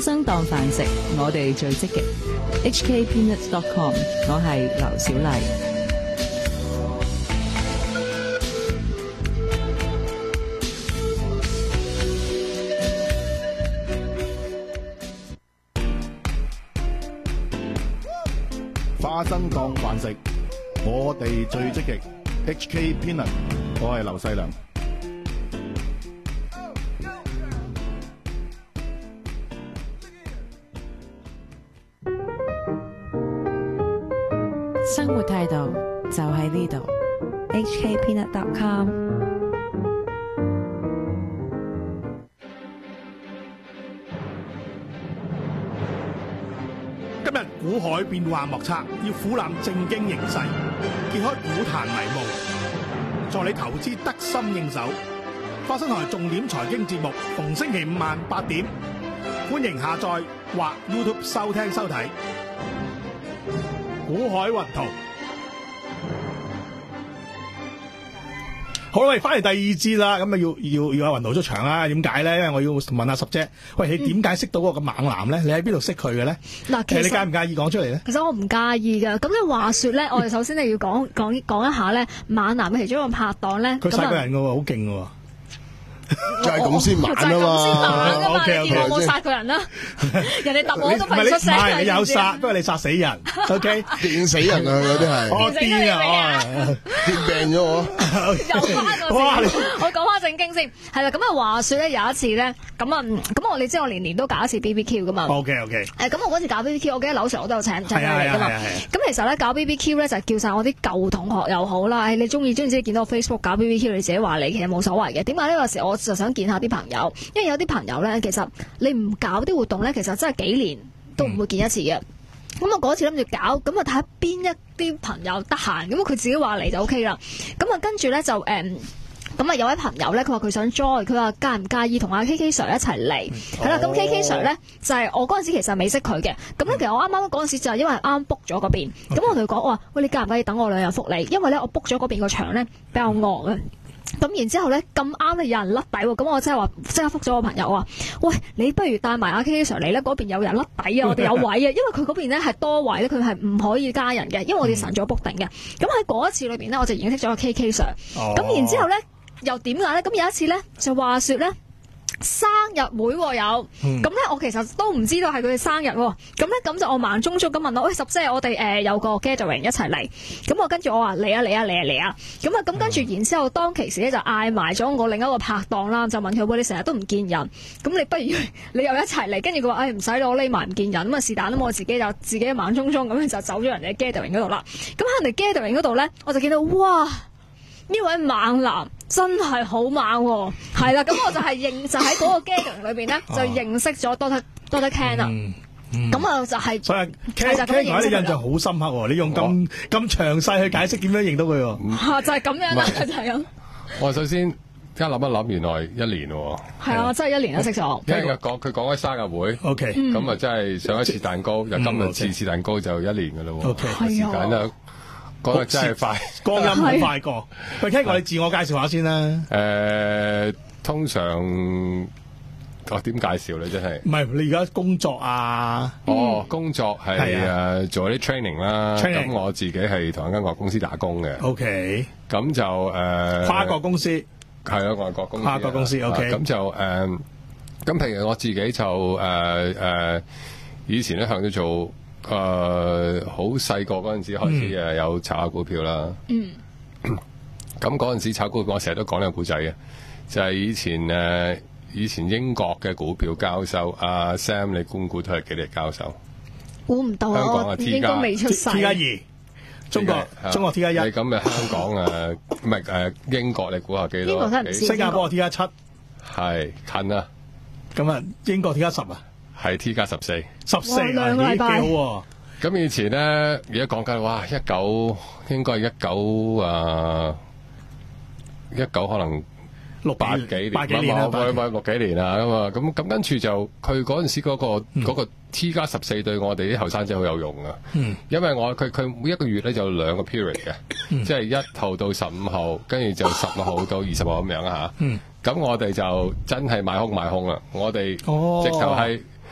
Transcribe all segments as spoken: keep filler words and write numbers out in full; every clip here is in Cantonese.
生當飯食，我哋最積極。H K Peanuts dot com， 我係劉小麗。 花生當飯食，我哋最積極。H K Peanut， 我係劉細良。 生活態度就喺呢度。 H K Peanut dot com。 今日股海變幻莫測，要俯瞰正經形勢，揭開股壇迷霧，助你投資得心應手。花生台重點財經節目，逢星期五晚八點，歡迎下載或 YouTube 收聽收睇。股海雲圖。好啦，喂，翻嚟第二節啦，咁啊要要要阿雲圖出場啦。點解咧？因為我要問下十姐，喂，你點解識到嗰個猛男咧？你喺邊度識佢嘅咧？ 嗱，其實你介唔介意講出嚟咧？ 其實我唔介意噶。咁你話說咧，我哋首先咧要講講講一下咧，猛男嘅其中一個拍檔咧， 佢殺個人噶喎，好勁噶喎。 就係咁先猛啊嘛， 就係咁先猛噶嘛。 OK，OK， 你見我冇殺過人啦，人哋揼我都費事出聲。 唔係你有殺，不過你殺死人。OK， 電死人啊！有啲係我癲啊！ 電病咗我。 又翻個先，我講翻正經先。係啦，咁啊話說咧有一次咧，咁啊咁我你知我年年都搞一次 B B Q 噶嘛。 OK OK。 誒咁我嗰次搞 B B Q，我記得樓上我都有請請佢嚟噶嘛。 係啊係啊係啊。 咁其實咧搞 B B Q 咧就係叫晒我啲舊同學又好啦，誒你中意中意自己見到我 Facebook 搞 B B Q， 你自己話你其實冇所謂嘅。點解呢個時我就想見下啲朋友，因為有啲朋友咧，其實你唔搞啲活動咧，其實真係幾年都唔會見一次嘅。咁我嗰次諗住搞，咁啊睇下邊一啲朋友得閒，咁佢自己話嚟就 O K 啦。咁啊跟住咧就誒，咁、嗯、啊有位朋友咧，佢話佢想 join，佢話介唔介意同阿 K K Sir 一齊嚟？係啦、嗯，咁 K K Sir 咧就係、是、我嗰陣時其實未識佢嘅。咁咧其實我啱啱嗰陣時就係因為啱 book 咗嗰邊，咁、okay. 我同佢講我話，喂，你介唔介意等我兩日福利？因為咧我 book 咗嗰邊個場咧比較惡啊。咁然之後咧咁啱咧有人甩底喎，咁我即係話即刻覆咗我朋友話，喂，你不如帶埋阿 K K Sir 嚟咧，嗰邊有人甩底啊，我哋有位啊，因為佢嗰邊咧係多位咧，佢係唔可以加人嘅，因為我哋晨早 book 定嘅。咁喺嗰一次裏邊咧，我就認識咗個 K K Sir。咁、哦、然之後咧又點解咧？咁有一次咧就話説咧。生日會喎有，咁咧、嗯、我其實都唔知道係佢嘅生日喎，咁咧咁就我盲中中咁問我，喂，十姐我哋誒、呃、有個 gathering 一齊嚟，咁我跟住我話嚟啊嚟啊嚟啊嚟啊，咁啊咁跟住然之後當其時咧就嗌埋咗我另一個拍檔啦，就問佢，喂，你成日都唔見人，咁你不如你又一齊嚟，跟住佢話誒唔使我匿埋唔見人，咁啊是但啦，我自己就自己盲中中咁就走咗人哋嘅 gathering 嗰度啦，咁喺人哋 gathering 嗰度咧我就見到哇！呢位猛男真係好猛喎，係啦，咁我就係認就喺嗰個 gathering 裏邊咧，就認識咗 Doctor Doctor Ken 啦。咁啊就係，所以 Ken Ken 我啲印象好深刻喎。你用咁咁詳細去解釋點樣認到佢喎？ 嚇就係咁樣啦，就係咁。 我首先而家諗一諗，原來一年喎。係啊，真係一年都識咗。 聽日講佢講開生日會 ，OK， 咁啊真係上一次蛋糕，由今日次次蛋糕就一年㗎啦喎。 OK， 時間啦。講得真係快， 光陰好快過。喂，Ken，我哋自我介紹下先啦。 誒、呃，通常我點介紹咧？真係唔係你而家工作啊？ 哦，工作係誒、啊、做啲 training 啦。咁我自己係同一間外國公司打工嘅。OK。咁就誒、呃、 跨國公司係啊，外國公司。 跨國公司 OK。 咁、啊、就誒，咁、呃、譬如我自己就誒誒、呃呃，以前咧向咗做。誒、呃，好細個嗰陣時開始誒有炒下股票啦。嗯。咁嗰陣時炒股票，我成日都講呢個故仔嘅，就係、是、以前誒、呃，以前英國嘅股票交收，阿、啊、Sam 你估估都係幾多交收？ 估唔到啊！ 香港啊 T 加未出世 T 加二，中國中國 T 加一。 你咁嘅香港誒，唔係誒英國，你估下幾多？ 英國真係唔知。 新加坡 T 加七， 係近啊。 咁啊，英國 T 加十啊。 係 T 加十四， 十四兩個禮拜幾好。 咁以前咧，而家講緊哇，一九應該係一九啊，一九可能六八幾年， 八幾年啦， 六幾年啊咁啊，咁咁跟住就佢嗰陣時嗰、嗰個嗰、嗯嗰個 T 加十四對我哋啲後生仔好有用啊、嗯，因為我佢佢每一個月咧就有兩個 period 嘅、嗯，即係一號到十五號，跟住就十五號到二十號咁樣啊嚇。咁、嗯、我哋就真係買空買空啦，我哋直頭係。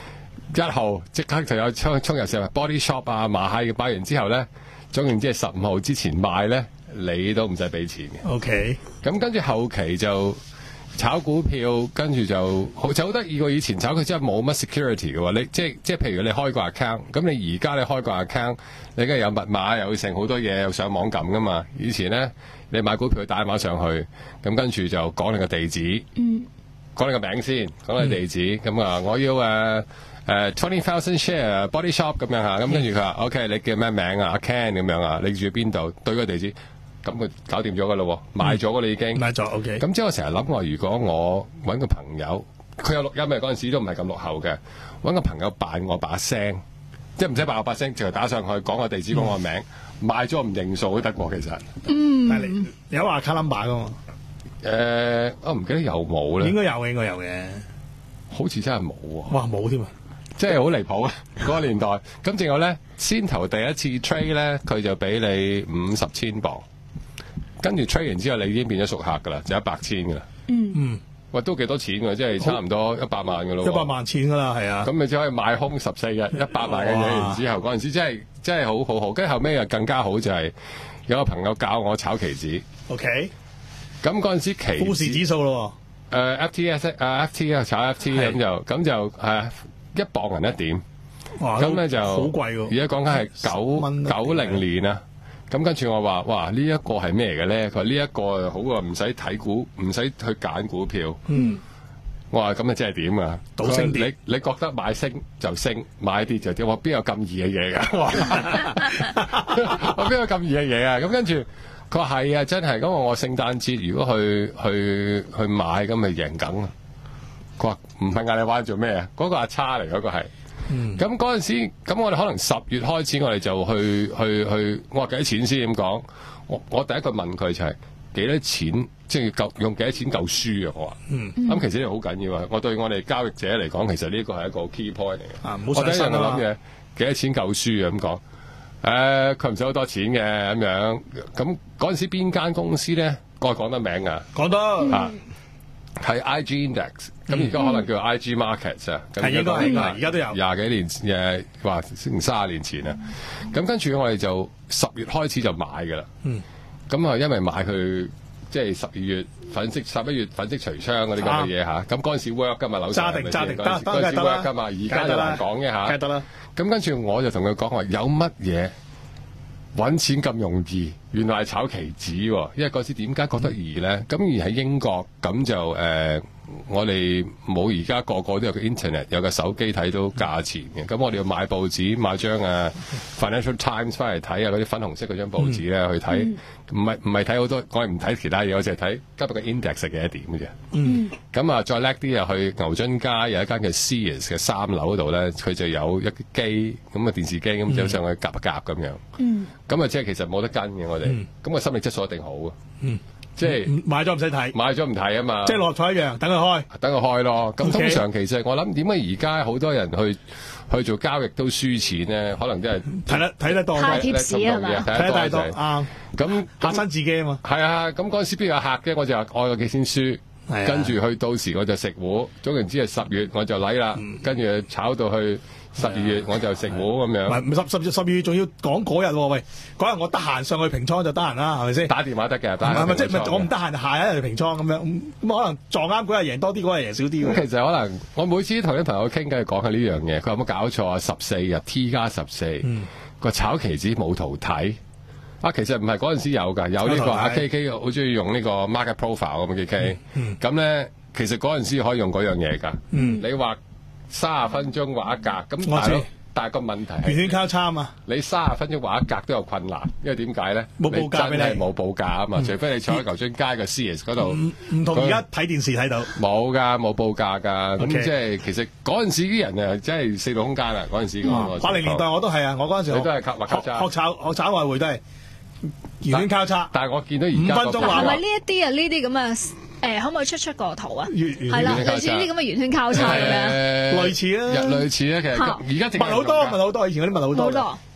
一號即刻就有衝衝入成 body shop 啊，買下買完之後咧，總言之係十五號之前買咧，你都唔使俾錢嘅。 OK， 咁跟住後期就炒股票，跟住就好就好得意喎。以前炒佢真係冇乜 security 嘅喎，你即係即係譬如你開個 account，咁你而家你開個 account，你梗係有密碼，又剩好多嘢，又上網撳噶嘛。以前咧，你買股票打電話上去，咁跟住就講你個地址， 嗯， 講你個名先，講你地址，咁啊、嗯，我要誒誒 twenty thousand share body shop 咁樣嚇，咁跟住佢話 OK，你叫咩名啊？阿 Ken 咁樣啊，你住邊度？對個地址。咁佢搞掂咗噶咯，買咗噶啦已經。 買咗 OK。 咁即係我成日諗話，如果我揾個朋友，佢有錄音嘅嗰陣時都唔係咁落後嘅，揾個朋友扮我把聲，即係唔使扮我把聲，就打上去講個地址，講個名，買咗唔認數都得喎，其實。 嗯。 但係你有話卡 number 噶嘛？ 誒，我唔記得有冇咧。 應該有嘅，應該有嘅。 好似真係冇喎。 哇，冇添啊！ 即係好離譜啊！嗰個年代。咁仲有咧，先頭第一次 trade 咧，佢就俾你五十千磅。跟住 trade 完之後，你已經變咗熟客噶啦，就一百千噶啦。 嗯嗯， 喂，都幾多錢㗎？即係差唔多一百萬噶咯。 一百萬錢噶啦，係啊。 咁你只可以買空十四日一百萬嘅嘢，然之後嗰陣時真係真係好好好。跟住後尾又更加好就係有個朋友教我炒期指。 OK。 咁嗰陣時期富時指數咯。 誒、呃、F T S 啊 F T 啊炒 F T 咁就咁就係一磅銀一點。 哇！ 咁咧就好貴喎。 而家講緊係九九零年啊。咁跟住我話：哇！呢、這、一個係咩嘅咧？佢話呢一個好啊，唔使睇股，唔使去揀股票。嗯。我話咁啊，即係點啊？ 賭升跌。 你你覺得買升就升，買跌就跌。我邊有咁易嘅嘢㗎？我邊有咁易嘅嘢啊？咁跟住佢話係啊，真係。咁我聖誕節如果去去去買，咁咪贏梗啊！佢話唔係嗌你玩做咩啊？嗰、那個阿叉嚟，嗰、那個係。咁嗰陣時，咁我哋可能十月開始，我哋就去去去，我話幾多錢先咁講？我我第一句問佢就係、是、幾多錢，即係夠用幾多錢夠輸啊？我話，咁、嗯嗯、其實呢個好緊要啊！我對我哋交易者嚟講，其實呢個係一個 key point 嚟嘅。啊、我第一樣諗嘅幾多錢夠輸啊？咁講，誒佢唔使好多錢嘅咁樣。咁嗰陣時邊間公司咧？我係講得名啊， 講得啊。係 I G Index，咁而家可能叫 I G Markets 啊、嗯， 係應該係㗎，而家都有廿幾年誒，話成三十年前啊。咁、嗯、跟住我哋就十月開始就買㗎啦。嗯，咁啊，因為買佢即係十二月粉飾十一月粉飾櫥窗嗰啲咁嘅嘢嚇。咁嗰陣時 work 㗎嘛，樓揸定揸定得得嗰陣時 work 㗎嘛，而家就難講嘅嚇。 梗係得啦。 咁跟住我就同佢講話，有乜嘢揾錢咁容易？原來係炒期指喎，因為嗰時點解覺得易咧？咁而喺英國咁就誒、呃，我哋冇而家個個都有個 internet， 有個手機睇到價錢嘅。咁我哋要買報紙，買張啊 Financial Times 翻嚟睇啊，嗰啲粉紅色嗰張報紙咧、嗯、去睇，唔係唔係睇好多，我係唔睇其他嘢，我淨係睇今日嘅 index 係幾多點嘅啫。嗯。咁啊，再叻啲啊，去牛津街有一間叫 Sears 嘅三樓嗰度咧，佢就有一機咁嘅電視機，咁走上去夾一夾咁樣。嗯。咁啊，即係其實冇得跟嘅我哋。咁、嗯、個心理質素一定好啊！嗯，即係買咗唔使睇，買咗唔睇啊嘛！即係六合彩一樣，等佢開，等佢開咯。咁、okay. 通常其實我諗點解而家好多人去去做交易都輸錢咧？可能真係睇得睇得多，太貼士係嘛？睇得太多啱。咁嚇親自己啊嘛！係啊！咁嗰陣時邊有客嘅，我就話愛個幾先輸，跟住去到時我就食糊。總言之係十月我就嚟啦，跟、嗯、住炒到去。十二月我就食糊咁樣，唔係十十十二月仲要講嗰日喎，喂，嗰日我得閒上去平倉就得閒啦，係咪先？打電話得嘅，唔係唔係即係我唔得閒，下一日平倉咁樣，咁、嗯、可能撞啱嗰日贏多啲，嗰日贏少啲。咁其實可能我每次同啲朋友傾偈講下呢樣嘢，佢有冇搞錯啊？十四日 T 加十四個炒期指冇圖睇啊！其實唔係嗰陣時有㗎，有呢、呢個阿 K K 好中意用呢個 market profile 咁嘅 K K，咁咧其實嗰陣時可以用嗰樣嘢㗎、嗯。你話三十分鐘畫一格，咁大佬，但係個問題係圓圈交叉啊嘛。你三十分鐘畫一格都有困難，因為點解咧？冇報價俾你，真係冇報價啊嘛、嗯。除非你坐喺牛津街嘅 Sears 嗰度，唔同而家睇電視睇到。冇㗎，冇報價㗎。咁、okay. 即係其實嗰陣時啲人啊，真係四度空間啊！嗰陣時講八零年代我都係啊，我嗰陣時你都係學學炒學炒外匯都係圓圈交叉。但係我見到而家五分鐘畫係咪呢一啲啊？呢啲咁啊？誒，可唔可以出出個圖啊？係啦，類似呢啲咁嘅圓圈交叉咁樣，類似啊，類似啊，其實而家密好多，密好多，以前嗰啲密好多。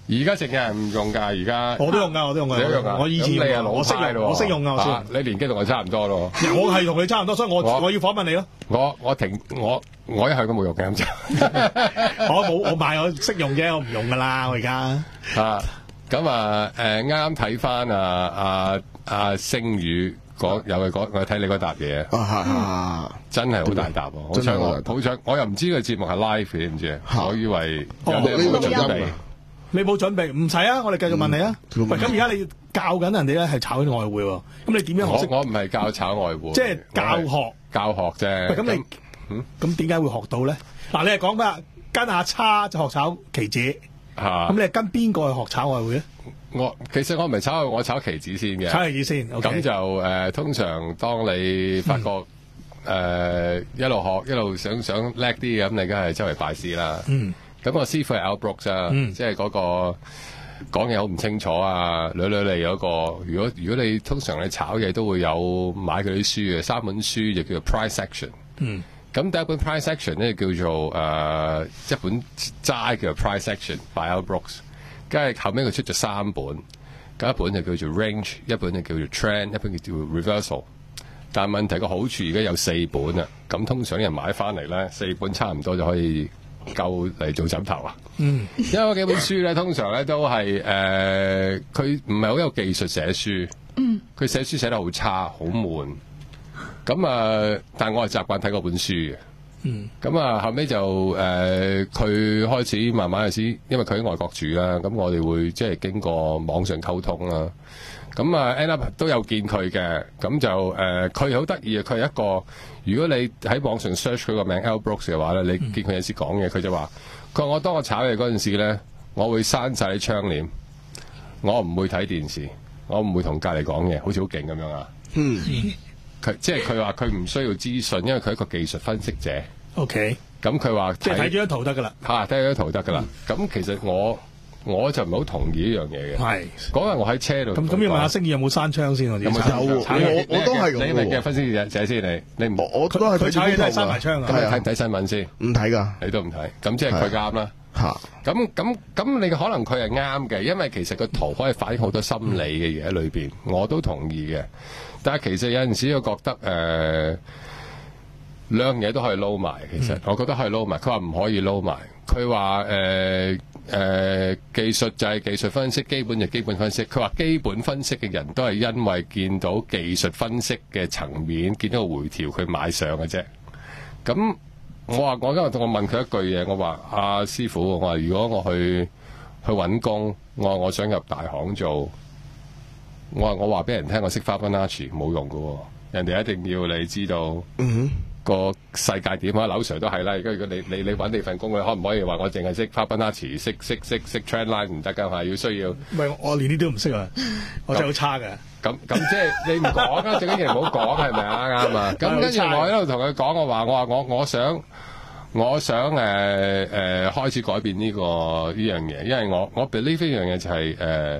而家淨係唔用㗎，而家我都用㗎，我都用㗎。 你都用㗎？ 我以前咁你係老我識派咯， 用，我識用㗎，我識用。 你年紀同我差唔多咯。 我係同你差唔多，所以我我我要訪問你咯。 我我停我我一向都冇用嘅咁就。 我冇我買我識用啫，我唔用㗎啦，我而家。 啊，咁啊誒啱啱睇翻啊啊啊星宇講有佢講，我睇你嗰沓嘢。 啊真係好大沓喎！好彩我好彩，我又唔知個節目係 live 嘅，你知唔知？我以為有啲冇準備。 你冇準備，唔使啊！我哋繼續問你啊。 嗯、 喂，咁而家你教緊人哋咧係炒緊外匯喎，咁你點樣學識？ 我我唔係教炒外匯， 即係教學教學啫。 喂，咁你嗯咁點解會學到咧？嗱，你係講咩？跟阿叉就學炒期指， 嚇。 咁你係跟邊個去學炒外匯咧？ 我其實我唔係炒，我炒期指先嘅。 炒期指先，咁、 okay. 就誒、呃，通常當你發覺誒、嗯呃、一路學一路想想叻啲咁，你梗係周圍拜師啦。嗯。咁我師傅係 Al Brooks 啊，嗯、即係嗰個講嘢好唔清楚啊，捋捋嚟嗰個。如果如果你通常你炒嘢都會有買佢啲書嘅，三本書就叫做 Price Action。嗯。咁第一本 Price Action 咧叫做誒、呃、一本齋叫做 Price Action by Al Brooks， 跟住後尾佢出咗三本，咁一本就叫做 Range， 一本就叫做 Trend， 一本叫做 Reversal。但係問題個好處而家有四本啦，咁通常啲人買翻嚟咧，四本差唔多就可以夠嚟做枕頭啊！嗯，因為嗰幾本書咧，通常咧都係誒，佢唔係好有技術寫書，嗯，佢寫書寫得好差，好悶。咁啊、呃，但係我係習慣睇嗰本書嘅，嗯，咁啊後尾就誒，佢、呃、開始慢慢開始，因為佢喺外國住啦，咁我哋會即係經過網上溝通啦。咁啊 end up 都有見佢嘅，咁就誒佢好得意啊！佢係一個，如果你喺網上 search 佢個名 Al Brooks 嘅話咧，你見佢有時講嘢，佢就話：佢話我當我炒嘢嗰陣時咧，我會閂晒啲窗簾，我唔會睇電視，我唔會同隔離講嘢，好似好勁咁樣啊！嗯，佢即係佢話佢唔需要資訊，因為佢係一個技術分析者。OK，咁佢話即係睇咗張圖得㗎啦， 嚇睇咗張圖得㗎啦。咁、嗯、其實我。我就唔係好同意呢樣嘢嘅。係嗰日我喺車度。咁咁要問下星宇有冇閂窗先？有冇？有我我都係咁。 你咪嘅分析者者先，你你唔我都係佢炒嘢都係閂埋窗㗎。 咁你睇唔睇新聞先？ 唔睇㗎。 你都唔睇。咁即係佢啱啦。嚇。咁咁咁，你可能佢係啱嘅，因為其實個圖可以反映好多心理嘅嘢喺裏邊。我都同意嘅。但係其實有陣時我覺得誒、呃、兩樣嘢都可以撈埋。其實、嗯、我覺得可以撈埋。佢話唔可以撈埋。佢話誒。誒、呃、技術就係技術分析，基本就基本分析。佢話基本分析嘅人都係因為見到技術分析嘅層面，見到個回調，佢買上嘅啫。咁我話我今日同我問佢一句嘢，我話阿、啊、師傅，我話如果我去去揾工，我話我想入大行做，我話我話俾人聽我識 Fibonacci 冇用㗎喎，人哋一定要你知道。嗯個世界點啊？劉 Sir 都係啦。而家如果你你你揾你份工，你可唔可以話我淨係識 Fibonacci，識識識識 trend line 唔得㗎嘛？要需要。唔係我連呢啲都唔識啊！我真係好差㗎。咁咁即係你唔講啊？最緊要唔好講係咪啊？啱啊！咁跟住我喺度同佢講，我話我話我我想我想誒誒、呃呃、開始改變呢、呢個呢樣嘢，因為我我 believe 呢樣嘢就係誒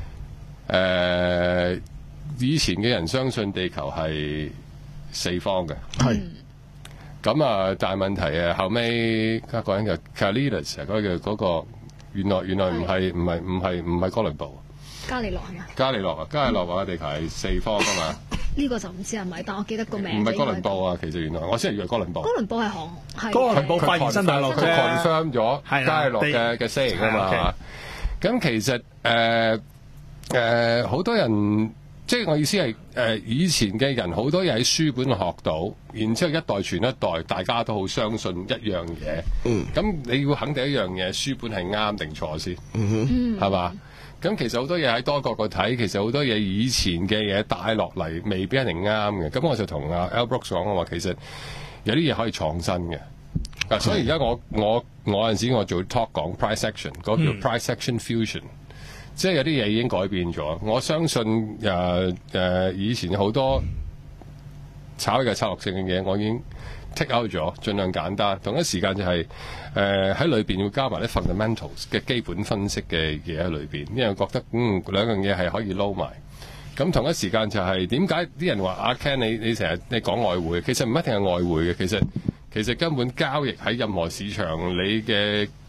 誒以前嘅人相信地球係四方嘅。係。咁啊，但係問題啊，後尾一個人嘅 Carlitos 嗰個嗰個原來原來唔係唔係唔係唔係哥倫布， 加利諾係嘛？ 加利諾啊，加利諾話地球係四方㗎嘛？呢個就唔知係咪，但我記得個名。 唔係哥倫布啊，其實原來我先係以為哥倫布。 哥倫布係航係。 哥倫布發現新大陸啫。 佢 confirm 咗加利諾嘅嘅 saying 啊嘛。咁其實誒誒好多人。即係我意思係誒、呃，以前嘅人好多嘢喺書本學到，然之後一代傳一代，大家都好相信一樣嘢。嗯，咁你要肯定一樣嘢，書本係啱定錯先。嗯哼，係嘛？咁其實好多嘢喺多角度睇，其實好多嘢以前嘅嘢帶落嚟，未必一定啱嘅。咁我就同阿 Al Brooks 講，我話其實有啲嘢可以創新嘅。嗱、嗯，所以而家我我我有陣時我做 talk 講 price action，嗰個叫 price action fusion。即係有啲嘢已經改變咗，我相信誒誒、呃呃、以前好多炒嘅策略性嘅嘢，我已經 take out 咗，盡量簡單。同一時間就係誒喺裏邊要加埋啲 fundamentals 嘅基本分析嘅嘢喺裏邊，因為覺得嗯兩樣嘢係可以撈埋。咁同一時間就係點解啲人話阿 Ken 你你成日你講外匯，其實唔一定係外匯嘅，其實其實根本交易喺任何市場，你嘅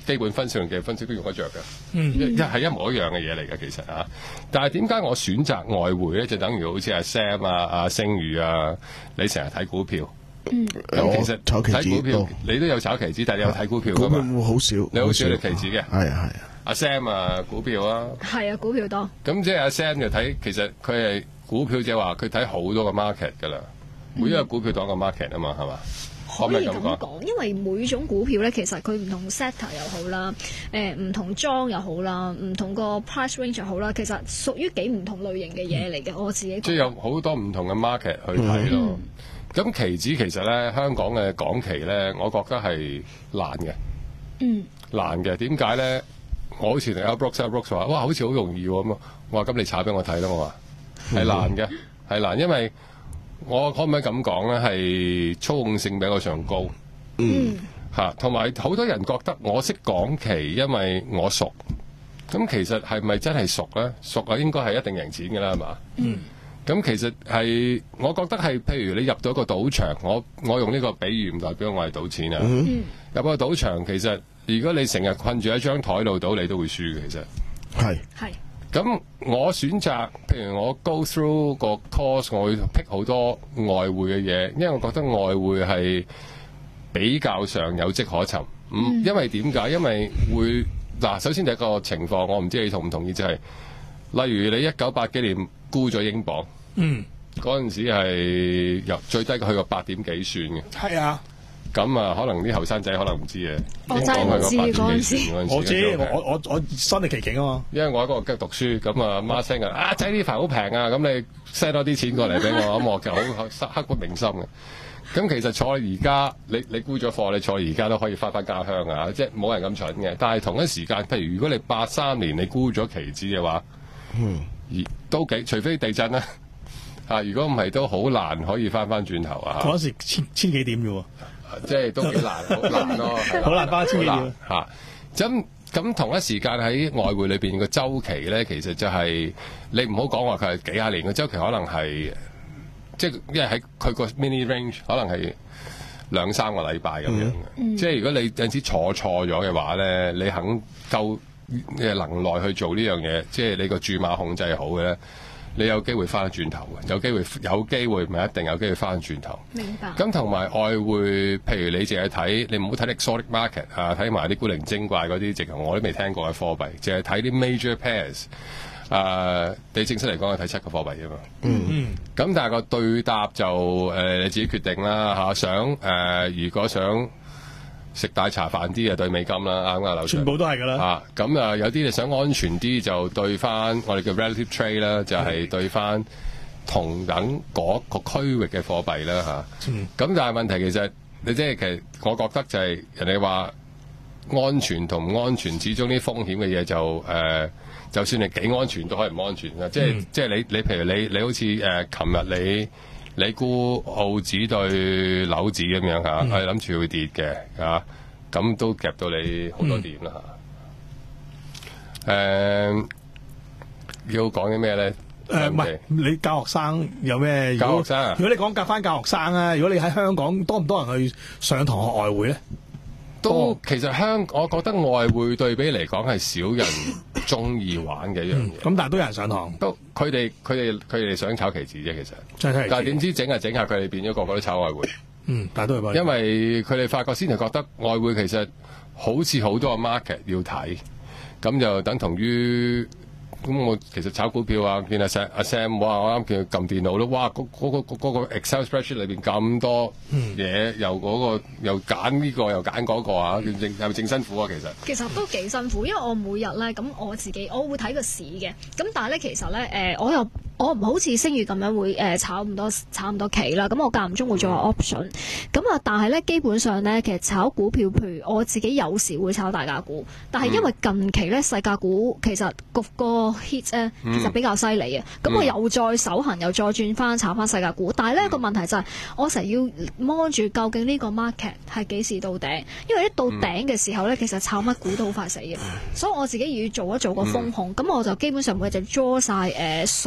基本分析同技術分析都用得着嘅， 嗯， 一係一模一樣嘅嘢嚟嘅其實嚇。但係點解我選擇外匯咧？就等於好似阿 Sam 啊、阿星宇啊，你成日睇股票。 嗯， 咁其實炒期指睇股票多， 你都有炒期指，但係你有睇股票噶股票嘛？ 好少， 你好少睇期指嘅。 係啊係啊。 阿 Sam 啊，股票啊， 係啊，股票多。 咁即係阿 Sam 就睇，其實佢係股票即係話佢睇好多個 market 㗎啦，每一個股票當一個 market 啊嘛，係嘛？ 可以咁講，因為每種股票咧，其實佢唔同 sector 又好啦，誒、呃、唔同莊又好啦，唔同個 price range 又好啦，其實屬於幾唔同類型嘅嘢嚟嘅。我自己即係有好多唔同嘅 market 去睇咯。咁、嗯、期指其實咧，香港嘅港期咧，我覺得係難嘅。 嗯， 難嘅點解咧？我好似同阿 Brooks 阿 Brooks 話，哇，好似好容易喎咁啊！我話咁你炒俾我睇咯，我話係難嘅，係難，因為我可唔可以咁講咧？係操控性比較上高， 嗯嚇，同埋好多人覺得我識港期，因為我熟。咁其實係咪真係熟咧？熟啊，應該係一定贏錢㗎啦，係嘛？ 嗯。 咁其實係，我覺得係，譬如你入到一個賭場，我我用呢個比喻唔代表我係賭錢啊。 嗯。 入個賭場，其實如果你成日困住喺張台度賭，你都會輸嘅。其實係係。 咁我選擇，譬如我 go through 個 course，我會 pick 好多外匯嘅嘢，因為我覺得外匯係比較上有跡可尋。嗯。因為點解？因為會嗱，首先第一個情況，我唔知你同唔同意，就係、是、例如你一九八幾年沽咗英鎊， 嗯， 嗰陣時係由最低去過八點幾算嘅。 係啊。 咁啊，可能啲後生仔可能唔知嘅。 我真係唔知嗰陣時。 我知，我我我身歷其境啊嘛。 因為我喺嗰個吉讀書，咁啊媽聲啊，啊仔呢排好平啊，咁你 send 多啲錢過嚟俾我，咁我就好刻骨銘心嘅。咁其實坐而家，你你沽咗貨，你坐而家都可以翻返家鄉啊！即係冇人咁蠢嘅。但係同一時間，譬如如果你八三年你沽咗期指嘅話， 嗯， 而都幾，除非地震啦，啊，如果唔係都好難可以翻翻轉頭啊！ 嗰陣時千千幾點嘅喎。 即係都幾難，好難咯， 好難翻千幾點嚇。咁咁同一時間喺外匯裏邊個週期咧，其實就係、是、你唔好講話佢係幾廿年個週期，可能係即係因為喺佢個 mini range 可能係兩三個禮拜咁樣嘅。嗯、即係如果你有陣時坐錯咗嘅話咧，你肯夠嘅能耐去做呢樣嘢，即係你個注碼控制好嘅咧。你有機會翻轉頭嘅，有機會有機會唔係一定有機會翻轉頭。 明白。咁同埋外匯，譬如你淨係睇，你唔好睇 exotic market 啊，睇埋啲古靈精怪嗰啲，直頭我都未聽過嘅貨幣，淨係睇啲 major pairs。啊，你正式嚟講係睇七個貨幣啫嘛。嗯嗯。咁但係個對答就誒、呃、你自己決定啦嚇、啊。想誒、呃，如果想食大茶飯啲啊，對美金啦，啱唔啱啊？ 全部都係㗎啦。嚇， 咁啊，有啲你想安全啲就對翻我哋嘅 relative trade 啦，就係對翻同等嗰個區域嘅貨幣啦嚇。咁、嗯、但係問題其實你即係其實我覺得就係人哋話安全同唔安全，始終啲風險嘅嘢就誒、呃，就算你幾安全都可以唔安全嘅。即係、嗯、即係你你譬如你你好似誒，琴、呃、日你。你估澳紙對紐紙咁樣嚇，係諗住會跌嘅嚇，咁都夾到你好多點啦嚇。誒、嗯，要講啲咩咧？ 誒，唔係你教學生有咩？ 教學生啊？ 如果你講教翻教學生啊，如果你喺香港多唔多人去上堂學外匯咧？ 都其實香，我覺得外匯對比嚟講係少人中意玩嘅一樣嘢。咁、 嗯、但係都有人上堂。 都佢哋佢哋佢哋想炒期指啫，其實。 真係。 但係點知整下整下，佢哋變咗個個都炒外匯。 嗯，但係都係。 因為佢哋發覺先係覺得外匯其實好似好多個 market 要睇，咁就等同於。咁我其實炒股票啊，見阿 Sam 阿 Sam 哇，我啱見佢撳電腦咯，哇！嗰、嗰、嗰個嗰、嗰個 Excel spreadsheet 裏邊咁多嘢，又嗰、嗰個又揀呢、呢個又揀嗰個啊，正係咪正辛苦啊？其實其實都幾辛苦，因為我每日咧咁我自己我會睇個市嘅，咁但係咧其實咧誒、呃、我又我唔好似星宇咁樣會誒、呃、炒咁多炒咁多期啦，咁我間唔中會做下 option，咁啊但係咧基本上咧其實炒股票，譬如我自己有時會炒大價股，但係因為近期咧細價股其實個個 hit 咧其實比較犀利嘅，咁、嗯、我又再手痕又再轉翻炒翻細價股，但係咧、嗯、個問題就係、是、我成日要摸住究竟呢個 market 係幾時到頂，因為一到頂嘅時候咧，其實炒乜股都好快死嘅，所以我自己要做一做個風控，咁、嗯、我就基本上每日就 draw 晒誒所有。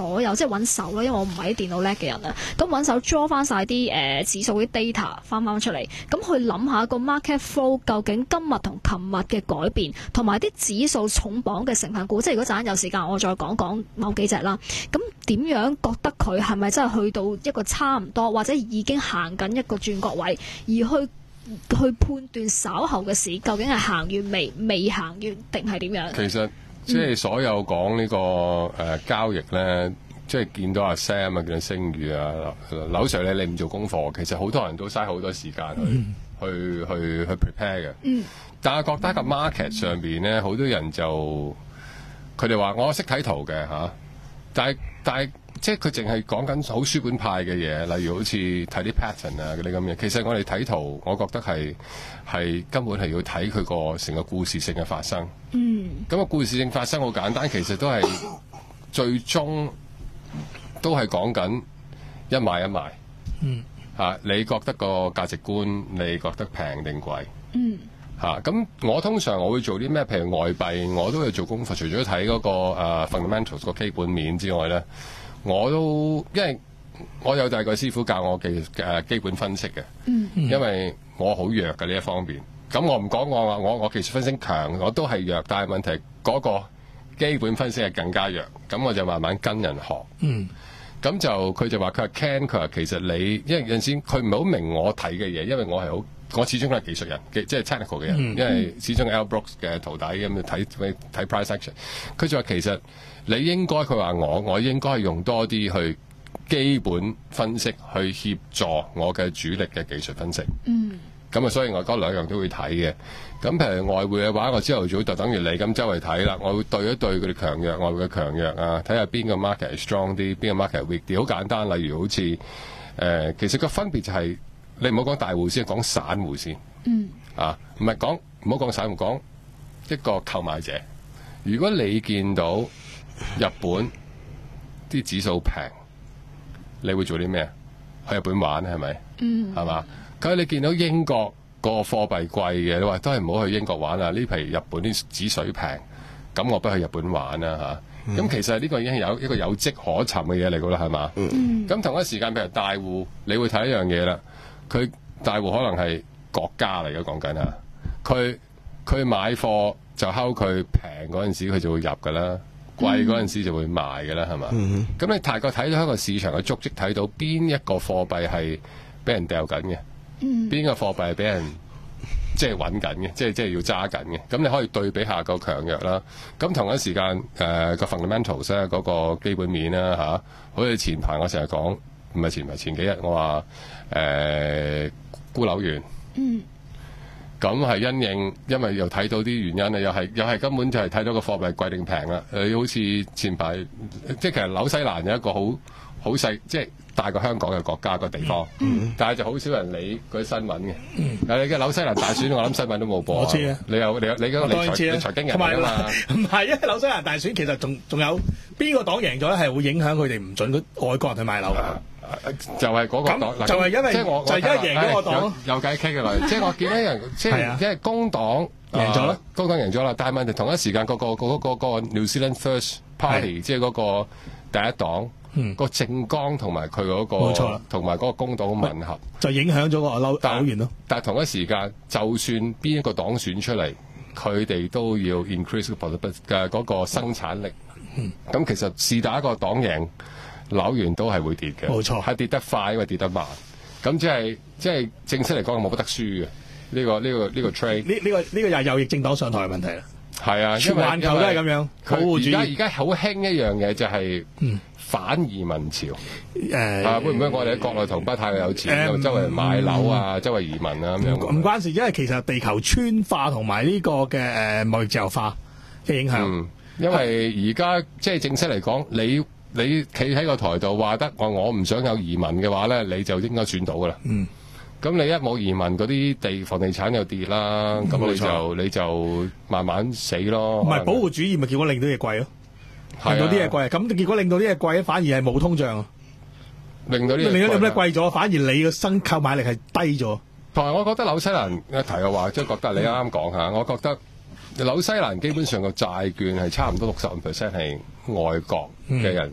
即係揾手啦，因為我唔係啲電腦叻嘅人啊。咁揾手 draw 翻晒啲誒指數啲 data 翻翻出嚟，咁去諗下個 market flow 究竟今日同琴日嘅改變，同埋啲指數重磅嘅成分股。即係如果陣間有時間，我再講講某幾隻啦。咁點樣覺得佢係咪真係去到一個差唔多，或者已經行緊一個轉角位，而去去判斷稍後嘅市究竟係行完未、未行完定係點樣？ 其實即係所有講呢、這個誒、呃、交易咧，即係見到阿 Sam 啊，見到星宇啊，劉 Sir 咧，你唔做功課，其實好多人都嘥好多時間去、嗯、去去去 prepare 嘅。嗯。但係覺得個 market 上邊咧，好多人就佢哋話我識睇圖嘅嚇、啊，但係但係即係佢淨係講緊好書本派嘅嘢，例如好似睇啲 pattern 啊嗰啲咁嘅。其實我哋睇圖，我覺得係係根本係要睇佢個成個故事性嘅發生。嗯。咁個故事性發生好簡單，其實都係最終都係講緊一買一賣。嗯。嚇、啊，你覺得個價值觀，你覺得平定貴？嗯。嚇！咁、啊、我通常我會做啲咩？譬如外幣，我都會做功課。除咗睇嗰個、uh, fundamentals 個基本面之外咧，我都因為我有第二個師傅教我嘅誒、uh, 基本分析嘅。嗯，因為我好弱嘅呢一方面。咁我唔講我話我我技術分析強，我都係弱，但係問題嗰個基本分析係更加弱。咁我就慢慢跟人學。嗯。咁就佢就話佢話 Ken， 佢話其實你因為有陣時佢唔係好明我睇嘅嘢，因為我係好。我始終都係技術人，即係 technical 嘅人，嗯、因為始終 Al Brooks 嘅徒弟咁睇睇 price action。佢就話其實你應該，佢話我我應該係用多啲去基本分析去協助我嘅主力嘅技術分析。嗯，咁啊，所以我嗰兩樣都會睇嘅。咁譬如外匯嘅話，我朝頭早就等於你咁周圍睇啦，我會對一對佢哋強弱，外匯嘅強弱啊，睇下邊個 market 係 strong 啲，邊個 market 係 weak 啲。好簡單，例如好似誒、呃，其實個分別就係、是。你唔好講大戶先，講散戶先。嗯。啊，唔係講唔好講散戶，講一個購買者。如果你見到日本啲指數平，你會做啲咩？去日本玩係咪？嗯。係嘛？咁你見到英國個貨幣貴嘅，你話都係唔好去英國玩啊！呢批日本啲指水平，咁我不去日本玩啦嚇。咁、嗯、其實呢個已經係有一個有跡可尋嘅嘢嚟㗎啦，係嘛？嗯。咁同一時間，譬如大戶，你會睇一樣嘢啦。佢大戶可能係國家嚟嘅，講緊啊！佢佢買貨就睺佢平嗰陣時，佢就會入㗎啦；貴嗰陣時就會賣㗎啦，係嘛？咁、嗯、你大概睇到一個市場嘅足跡，睇到邊一個貨幣係俾人掉緊嘅，邊、嗯、個貨幣係俾人即係揾緊嘅，即係即係要揸緊嘅。咁你可以對比下個強弱啦。咁同一時間誒、呃、個 fundamentals 咧，嗰個基本面啦嚇、啊，好似前排我成日講。唔係前排前幾日，我話誒沽樓源，嗯，咁係因應，因為又睇到啲原因啊，又係又係根本就係睇到個貨幣貴定平啦。誒，好似前排，即係其實紐西蘭有一個好好細，即係大過香港嘅國家個地方，嗯、但係就好少人理嗰啲新聞嘅。嗯，你嘅紐西蘭大選，我諗新聞都冇播。我知啊，你有你有你嗰個理財理財經人啊嘛？ 唔係，因為紐西蘭大選其實仲仲有邊個黨贏咗咧，係會影響佢哋唔準外國人去買樓。 就係嗰個黨， 就係因為即係我就係因為贏咗個黨， 有偈傾嘅啦。即係我見到人，即係即係工黨贏咗啦， 工黨贏咗啦。但係問題同一時間，嗰個嗰個嗰個 New Zealand First Party，即係嗰個第一黨，個政綱同埋佢嗰個，冇錯啦，同埋嗰個工黨吻合，就影響咗個樓樓源咯。但係同一時間，就算邊一個黨選出嚟，佢哋都要 increase 嘅嗰個生產力。咁其實是但一個黨贏。樓源都係會跌嘅，冇錯，係跌得快，因為跌得慢。咁即係即係正式嚟講，冇乜得輸嘅呢個呢、呢個呢、呢個 trade。呢呢個呢、呢個又係右翼政黨上台嘅問題啦。係啊，全環球都係咁樣。佢而家而家好興一樣嘢就係反移民潮。誒、嗯啊，會唔會我哋喺國內同胞太有錢，嗯、周圍買樓啊，嗯、周圍移民啊咁樣？唔、嗯、關事，因為其實地球村化同埋呢個嘅誒貿易自由化嘅影響、嗯。因為而家即係正式嚟講，你。你企喺個台度話得我我唔想有移民嘅話咧，你就應該選到噶啦。嗯，咁你一冇移民，嗰啲地房地產又跌啦，咁、嗯、你就你就慢慢死咯。唔係保護主義，咪結果令到嘢貴咯，令到啲嘢貴。咁結果令到啲嘢貴，反而係冇通脹。令到啲令到你咩貴咗，反而你嘅新購買力係低咗。同埋我覺得紐西蘭一提嘅話，即係覺得你啱啱講下，我覺得。紐西蘭基本上個債券係差唔多六十五 percent 係外國嘅人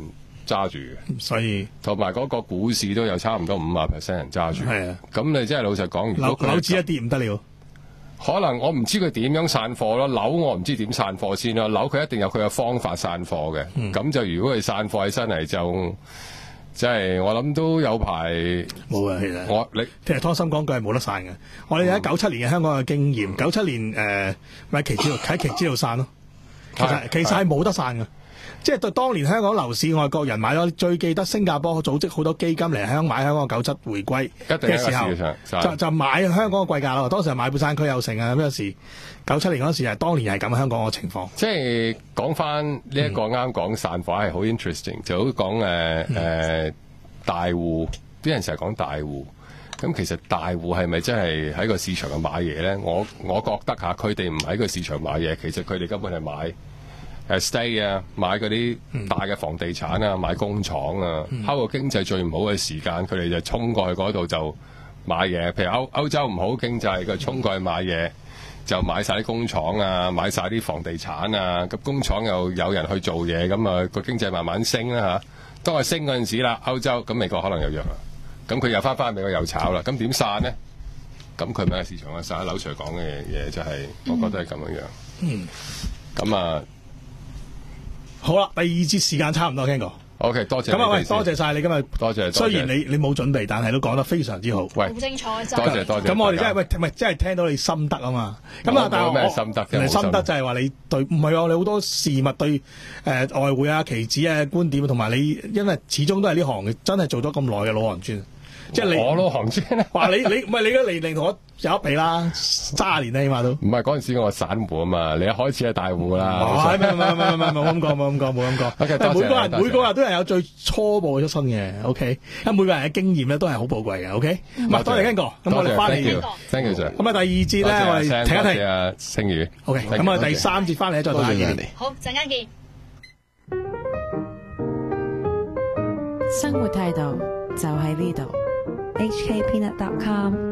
揸住嘅， 所以同埋嗰個股市都有差唔多五十 percent 人揸住。 係啊， 咁你真係老實講，如樓果佢樓指一跌唔得了。 可能我唔知佢點樣散貨咯，樓我唔知點散貨先咯。樓佢一定有佢嘅方法散貨嘅，咁、嗯、就如果佢散貨起身嚟就，即係我諗都有排冇啊。其實我你其實湯心講句係冇得散嘅。我哋喺九七年嘅香港嘅經驗，九七年誒咪期指喺期指度散咯。其實其實係冇得散嘅。即係對當年香港樓市，外國人買咗，最記得新加坡組織好多基金嚟香港買香港九七回歸嘅時候，就就買香港嘅貴價咯。當時係買半山區有成啊，咩事？九七年嗰時係當年係咁香港嘅情況。 即係講翻呢一個啱講散貨係好 interesting，就好講誒誒大戶，啲人成日講大戶，咁其實大戶係咪真係喺個市場度買嘢咧？我我覺得嚇，佢哋唔喺個市場買嘢，其實佢哋根本係買。誒 stay 啊，買嗰啲大嘅房地產啊，買工廠啊，喺個經濟最唔好嘅時間，佢哋就衝過去嗰度就買嘢。譬如歐歐洲唔好經濟，佢衝過去買嘢，就買晒啲工廠啊，買晒啲房地產啊。咁工廠又有人去做嘢，咁啊個經濟慢慢升啦嚇。當係升嗰陣時啦，歐洲咁美國可能又弱啦，咁佢又翻返美國又炒啦。咁點散呢？咁佢咪喺市場啊散？劉 Sir 講嘅嘢就係、是，我覺得係咁樣樣。嗯。咁啊。 好啦，第二節時間差唔多，聽過。 OK， 多謝。 咁啊，喂，多謝晒你今日。 多謝。 雖然你你冇準備，但係都講得非常之好。 喂，好精彩真。 多謝多謝。 咁我哋真係喂，唔係真係聽到你心得啊嘛。咁啊，但係我咩心得？ 唔係心得就係話你對，唔係你好多事物對誒、呃、外匯啊、期指啊觀點，同埋你因為始終都係呢行嘅，真係做咗咁耐嘅老行專。即係你我老行專啊！ 話你你唔係你嘅年齡同我有一比啦，卅年啦起碼都。 唔係嗰陣時我係散戶啊嘛，你一開始係大戶啦。 唔係唔係唔係唔係冇咁講冇咁講冇咁講。 Okay，多謝每個人多謝每個人都係有最初步嘅出身嘅 ，OK。咁每個人嘅經驗咧都係好寶貴嘅 ，OK。唔係多謝 Ken 哥，咁我哋翻嚟。 Thank you sir。 咁啊第二節咧我哋停一停。 啊，星宇。 OK。咁啊第三節翻嚟再同大家見。 好，陣間見。 生活態度就喺呢度。H K Peanut dot com